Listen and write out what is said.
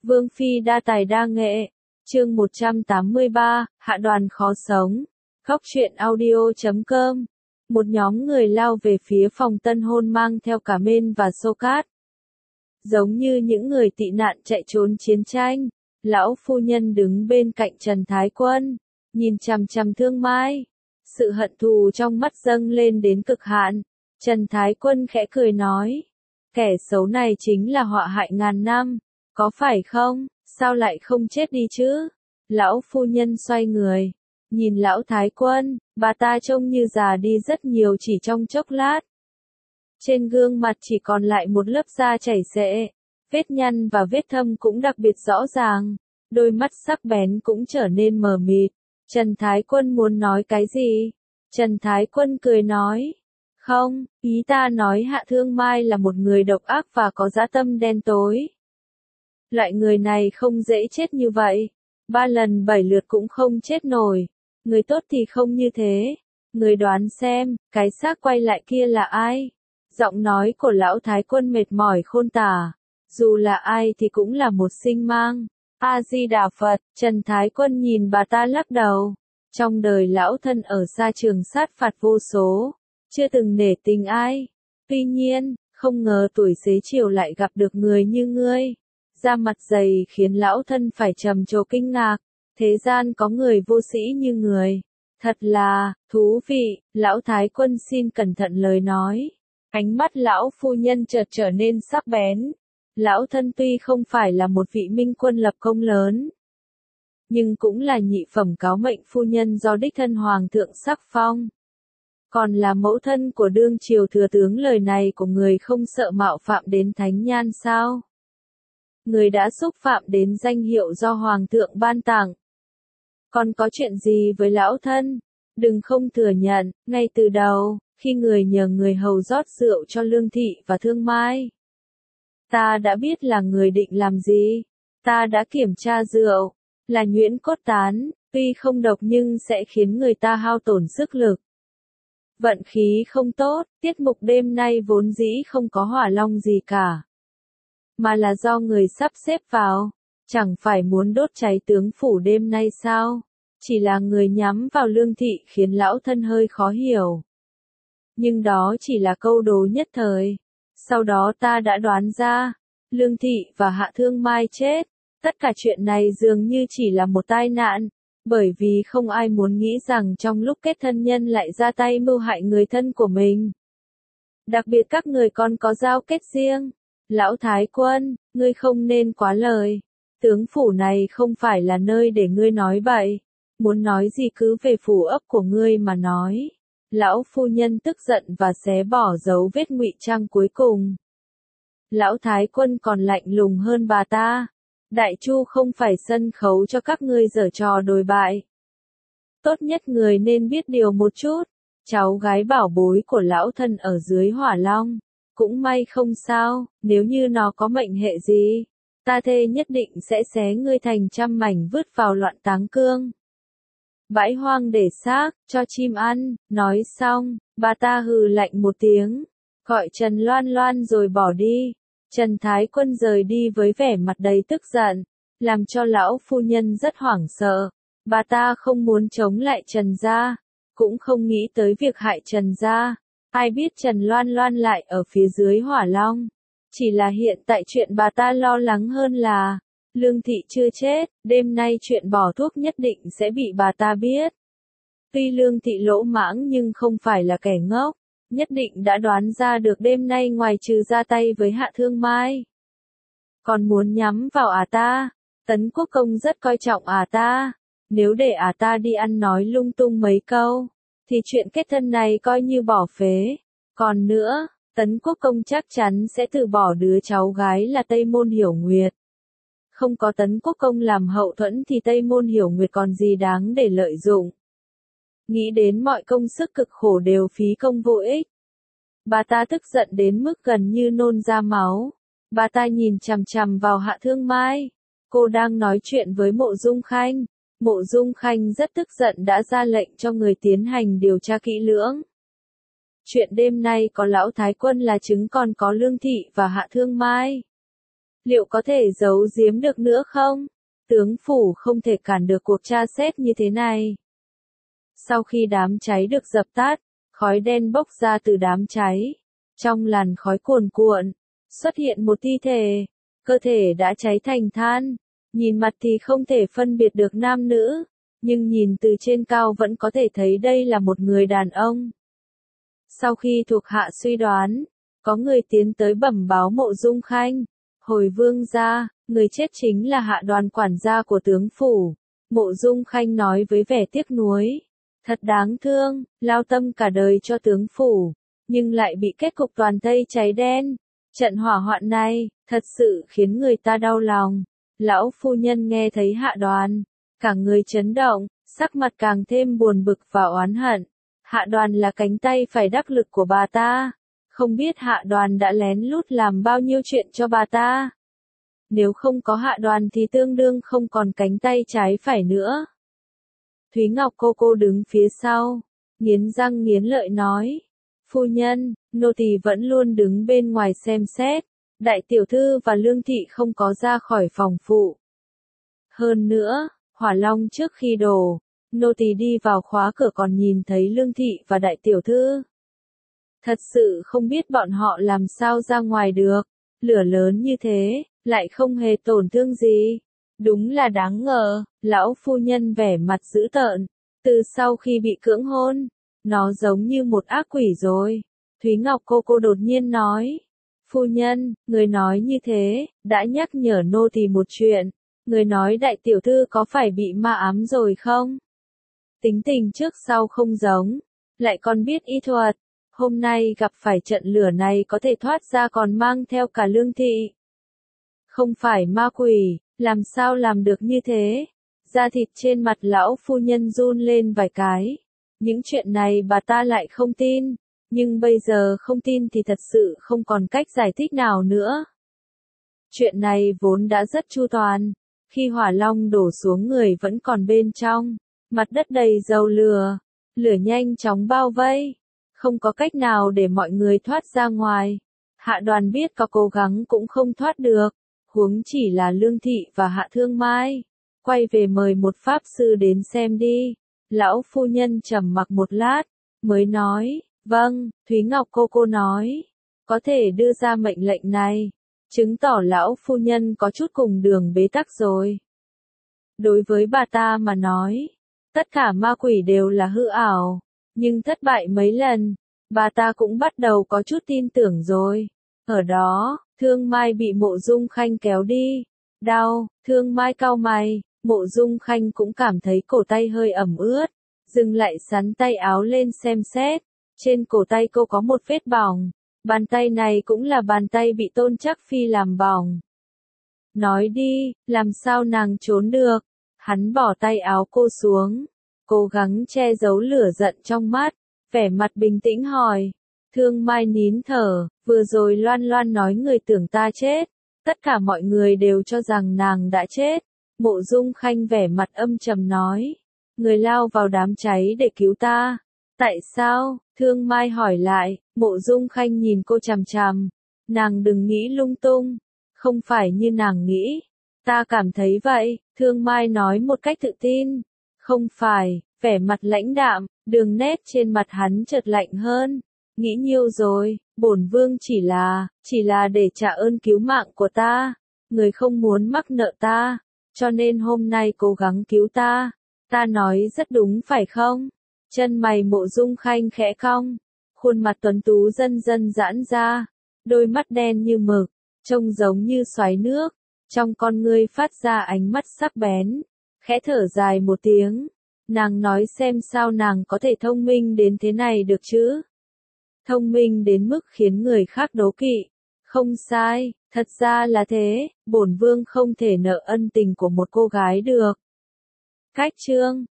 Vương phi đa tài đa nghệ. Chương 183, hạ đoàn khó sống. Góc truyện audio.com. Một nhóm người lao về phía phòng tân hôn mang theo cả Mên và Xô Cát. Giống như những người tị nạn chạy trốn chiến tranh, lão phu nhân đứng bên cạnh Trần Thái Quân, nhìn chằm chằm Thương Mai. Sự hận thù trong mắt dâng lên đến cực hạn. Trần Thái Quân khẽ cười nói, kẻ xấu này chính là họa hại ngàn năm, có phải không? Sao lại không chết đi chứ? Lão phu nhân xoay người, nhìn lão Thái Quân, bà ta trông như già đi rất nhiều chỉ trong chốc lát. Trên gương mặt chỉ còn lại một lớp da chảy xệ, vết nhăn và vết thâm cũng đặc biệt rõ ràng, đôi mắt sắc bén cũng trở nên mờ mịt. Trần Thái Quân muốn nói cái gì? Trần Thái Quân cười nói, không, ý ta nói Hạ Thương Mai là một người độc ác và có dã tâm đen tối. Loại người này không dễ chết như vậy, 3 lần 7 lượt cũng không chết nổi. Người tốt thì không như thế. Người đoán xem, cái xác quay lại kia là ai? Giọng nói của lão Thái Quân mệt mỏi khôn tả. Dù là ai thì cũng là một sinh mang. A-di-đà Phật. Trần Thái Quân nhìn bà ta lắc đầu. Trong đời lão thân ở xa trường sát phạt vô số, chưa từng nể tình ai. Tuy nhiên, không ngờ tuổi xế chiều lại gặp được người như ngươi. Da mặt dày khiến lão thân phải trầm trồ kinh ngạc. Thế gian có người vô sĩ như người. Thật là, thú vị. Lão Thái Quân xin cẩn thận lời nói. Ánh mắt lão phu nhân chợt trở nên sắc bén. Lão thân tuy không phải là một vị minh quân lập công lớn, nhưng cũng là nhị phẩm cáo mệnh phu nhân do đích thân hoàng thượng sắc phong. Còn là mẫu thân của đương triều thừa tướng, lời này của người không sợ mạo phạm đến thánh nhan sao? Người đã xúc phạm đến danh hiệu do hoàng thượng ban tặng. Còn có chuyện gì với lão thân? Đừng không thừa nhận, ngay từ đầu, khi người nhờ người hầu rót rượu cho Lương Thị và Thương Mai, ta đã biết là người định làm gì. Ta đã kiểm tra rượu, là nhuyễn cốt tán, tuy không độc nhưng sẽ khiến người ta hao tổn sức lực. Vận khí không tốt, tiết mục đêm nay vốn dĩ không có hỏa long gì cả, mà là do người sắp xếp vào. Chẳng phải muốn đốt cháy tướng phủ đêm nay sao? Chỉ là người nhắm vào Lương Thị khiến lão thân hơi khó hiểu. Nhưng đó chỉ là câu đố nhất thời. Sau đó ta đã đoán ra, Lương Thị và Hạ Thương Mai chết. Tất cả chuyện này dường như chỉ là một tai nạn, bởi vì không ai muốn nghĩ rằng trong lúc kết thân nhân lại ra tay mưu hại người thân của mình. Đặc biệt các người còn có giao kết riêng. Lão Thái Quân, ngươi không nên quá lời. Tướng phủ này không phải là nơi để ngươi nói bậy. Muốn nói gì cứ về phủ ấp của ngươi mà nói. Lão phu nhân tức giận và xé bỏ dấu vết ngụy trang cuối cùng. Lão Thái Quân còn lạnh lùng hơn bà ta. Đại Chu không phải sân khấu cho các ngươi giở trò đồi bại. Tốt nhất người nên biết điều một chút. Cháu gái bảo bối của lão thân ở dưới hỏa long. Cũng may không sao, nếu như nó có mệnh hệ gì, ta thề nhất định sẽ xé ngươi thành trăm mảnh vứt vào loạn táng cương. Bãi hoang để xác, cho chim ăn. Nói xong, bà ta hừ lạnh một tiếng, gọi Trần Loan Loan rồi bỏ đi. Trần Thái Quân rời đi với vẻ mặt đầy tức giận, làm cho lão phu nhân rất hoảng sợ. Bà ta không muốn chống lại Trần gia, cũng không nghĩ tới việc hại Trần gia. Ai biết Trần Loan Loan lại ở phía dưới hỏa long. Chỉ là hiện tại chuyện bà ta lo lắng hơn là Lương Thị chưa chết, đêm nay chuyện bỏ thuốc nhất định sẽ bị bà ta biết. Tuy Lương Thị lỗ mãng nhưng không phải là kẻ ngốc, nhất định đã đoán ra được đêm nay ngoài trừ ra tay với Hạ Thương Mai, còn muốn nhắm vào ta. Tấn Quốc Công rất coi trọng ta, nếu để ta đi ăn nói lung tung mấy câu, thì chuyện kết thân này coi như bỏ phế. Còn nữa, Tấn Quốc Công chắc chắn sẽ từ bỏ đứa cháu gái là Tây Môn Hiểu Nguyệt. Không có Tấn Quốc Công làm hậu thuẫn thì Tây Môn Hiểu Nguyệt còn gì đáng để lợi dụng. Nghĩ đến mọi công sức cực khổ đều phí công vô ích. Bà ta tức giận đến mức gần như nôn ra máu. Bà ta nhìn chằm chằm vào Hạ Thương Mai. Cô đang nói chuyện với Mộ Dung Khanh. Mộ Dung Khanh rất tức giận đã ra lệnh cho người tiến hành điều tra kỹ lưỡng. Chuyện đêm nay có lão Thái Quân là chứng, còn có Lương Thị và Hạ Thương Mai. Liệu có thể giấu giếm được nữa không? Tướng phủ không thể cản được cuộc tra xét như thế này. Sau khi đám cháy được dập tắt, khói đen bốc ra từ đám cháy. Trong làn khói cuồn cuộn, xuất hiện một thi thể. Cơ thể đã cháy thành than. Nhìn mặt thì không thể phân biệt được nam nữ, nhưng nhìn từ trên cao vẫn có thể thấy đây là một người đàn ông. Sau khi thuộc hạ suy đoán, có người tiến tới bẩm báo Mộ Dung Khanh. Hồi vương gia, người chết chính là Hạ Đoàn quản gia của tướng phủ. Mộ Dung Khanh nói với vẻ tiếc nuối. Thật đáng thương, lao tâm cả đời cho tướng phủ, nhưng lại bị kết cục toàn thây cháy đen. Trận hỏa hoạn này, thật sự khiến người ta đau lòng. Lão phu nhân nghe thấy Hạ Đoàn, cả người chấn động, sắc mặt càng thêm buồn bực và oán hận. Hạ Đoàn là cánh tay phải đắc lực của bà ta. Không biết Hạ Đoàn đã lén lút làm bao nhiêu chuyện cho bà ta. Nếu không có Hạ Đoàn thì tương đương không còn cánh tay trái phải nữa. Thúy Ngọc cô đứng phía sau, nghiến răng nghiến lợi nói. Phu nhân, nô tỳ vẫn luôn đứng bên ngoài xem xét. Đại tiểu thư và Lương Thị không có ra khỏi phòng phụ. Hơn nữa, Hỏa Long trước khi đổ, nô tỳ đi vào khóa cửa còn nhìn thấy Lương Thị và đại tiểu thư. Thật sự không biết bọn họ làm sao ra ngoài được, lửa lớn như thế, lại không hề tổn thương gì. Đúng là đáng ngờ, lão phu nhân vẻ mặt dữ tợn, từ sau khi bị cưỡng hôn, nó giống như một ác quỷ rồi. Thúy Ngọc cô đột nhiên nói, phu nhân, người nói như thế, đã nhắc nhở nô tỳ một chuyện, người nói đại tiểu thư có phải bị ma ám rồi không? Tính tình trước sau không giống, lại còn biết y thuật. Hôm nay gặp phải trận lửa này có thể thoát ra còn mang theo cả Lương Thị. Không phải ma quỷ, làm sao làm được như thế? Da thịt trên mặt lão phu nhân run lên vài cái. Những chuyện này bà ta lại không tin, nhưng bây giờ không tin thì thật sự không còn cách giải thích nào nữa. Chuyện này vốn đã rất chu toàn, khi hỏa long đổ xuống người vẫn còn bên trong, mặt đất đầy dầu lửa, lửa nhanh chóng bao vây. Không có cách nào để mọi người thoát ra ngoài. Hạ Đoàn biết có cố gắng cũng không thoát được, huống chỉ là Lương Thị và Hạ Thương Mai. Quay về mời một pháp sư đến xem đi. Lão phu nhân trầm mặc một lát, mới nói, vâng. Thúy Ngọc cô nói, có thể đưa ra mệnh lệnh này, chứng tỏ lão phu nhân có chút cùng đường bế tắc rồi. Đối với bà ta mà nói, tất cả ma quỷ đều là hư ảo. Nhưng thất bại mấy lần, bà ta cũng bắt đầu có chút tin tưởng rồi. Ở đó, Thương Mai bị Mộ Dung Khanh kéo đi. Đau, Thương Mai cau mày, Mộ Dung Khanh cũng cảm thấy cổ tay hơi ẩm ướt. Dừng lại sắn tay áo lên xem xét. Trên cổ tay cô có một vết bỏng. Bàn tay này cũng là bàn tay bị Tôn Trắc Phi làm bỏng. Nói đi, làm sao nàng trốn được? Hắn bỏ tay áo cô xuống, cố gắng che giấu lửa giận trong mắt, vẻ mặt bình tĩnh hỏi. Thương Mai nín thở, vừa rồi Loan Loan nói người tưởng ta chết, tất cả mọi người đều cho rằng nàng đã chết. Mộ Dung Khanh vẻ mặt âm trầm nói, người lao vào đám cháy để cứu ta. Tại sao? Thương Mai hỏi lại. Mộ Dung Khanh nhìn cô chằm chằm, nàng đừng nghĩ lung tung, không phải như nàng nghĩ. Ta cảm thấy vậy, Thương Mai nói một cách tự tin. Không phải, vẻ mặt lãnh đạm, đường nét trên mặt hắn chợt lạnh hơn. Nghĩ nhiều rồi, bổn vương chỉ là để trả ơn cứu mạng của ta. Người không muốn mắc nợ ta, cho nên hôm nay cố gắng cứu ta. Ta nói rất đúng phải không? Chân mày Mộ Dung Khanh khẽ cong, khuôn mặt tuấn tú dần dần giãn ra, đôi mắt đen như mực, trông giống như xoáy nước, trong con ngươi phát ra ánh mắt sắc bén. Khẽ thở dài một tiếng, nàng nói xem sao nàng có thể thông minh đến thế này được chứ? Thông minh đến mức khiến người khác đố kỵ. Không sai, thật ra là thế, bổn vương không thể nợ ân tình của một cô gái được. Cách chương